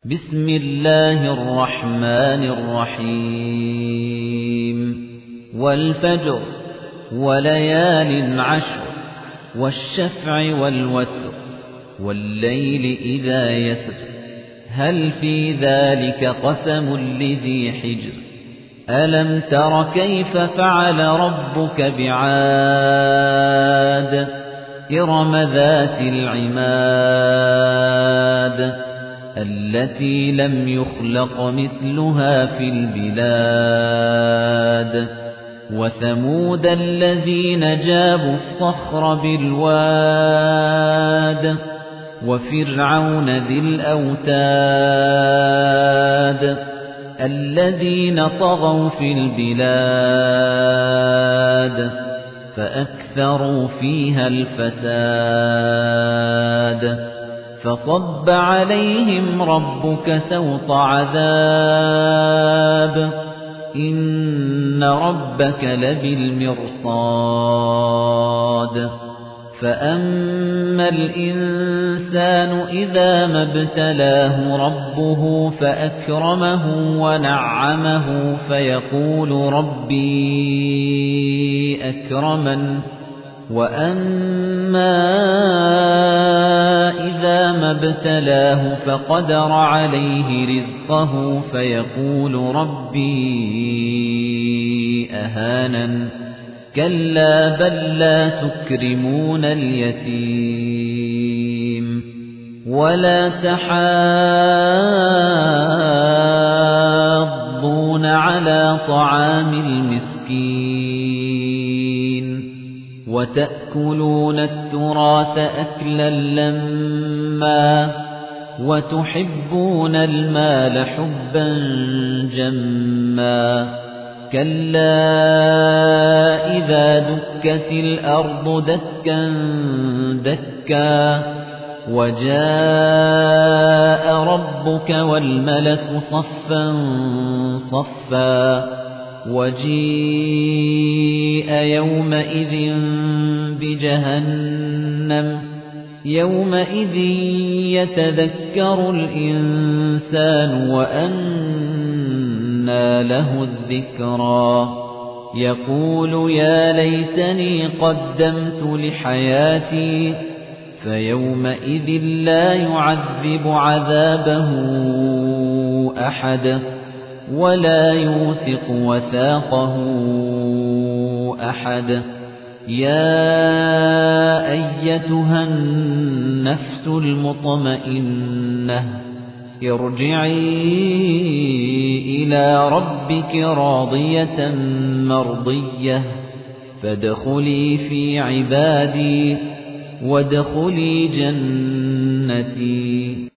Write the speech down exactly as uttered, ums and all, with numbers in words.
بسم الله الرحمن الرحيم والفجر وليال عشر والشفع والوتر والليل إذا يسر هل في ذلك قسم لذي حجر ألم تر كيف فعل ربك بعاد إرم ذات العماد التي لم يخلق مثلها في البلاد وثمود الذين جابوا الصخر بالواد وفرعون ذي الأوتاد الذين طغوا في البلاد فأكثروا فيها الفساد فصب عليهم ربك سوط عذاب إن ربك لبالمرصاد فأما الإنسان إذا ما ابتلاه ربه فأكرمه ونعمه فيقول ربي أكرمن وأما إذا ما ابتلاه فقدر عليه رزقه فيقول ربي أهانن كلا بل لا تكرمون اليتيم ولا تحاضون على طعام المسكين وتأكلون التراث أكلا لما وتحبون المال حبا جما كلا إذا دكت الأرض دكا دكا وجاء ربك والملك صفا صفا وجيء يومئذ بجهنم يومئذ يتذكر الإنسان وأنى له الذكرى يقول يا ليتني قدمت لحياتي فيومئذ لا يعذب عذابه أحد ولا يوثق وثاقه أحد يا أيتها النفس المطمئنة ارجعي إلى ربك راضية مرضية فادخلي في عبادي وادخلي جنتي.